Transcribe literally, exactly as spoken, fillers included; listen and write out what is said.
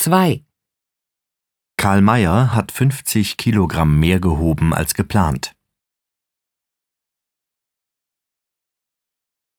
zwei. Karl Mayer hat fünfzig Kilogramm mehr gehoben als geplant.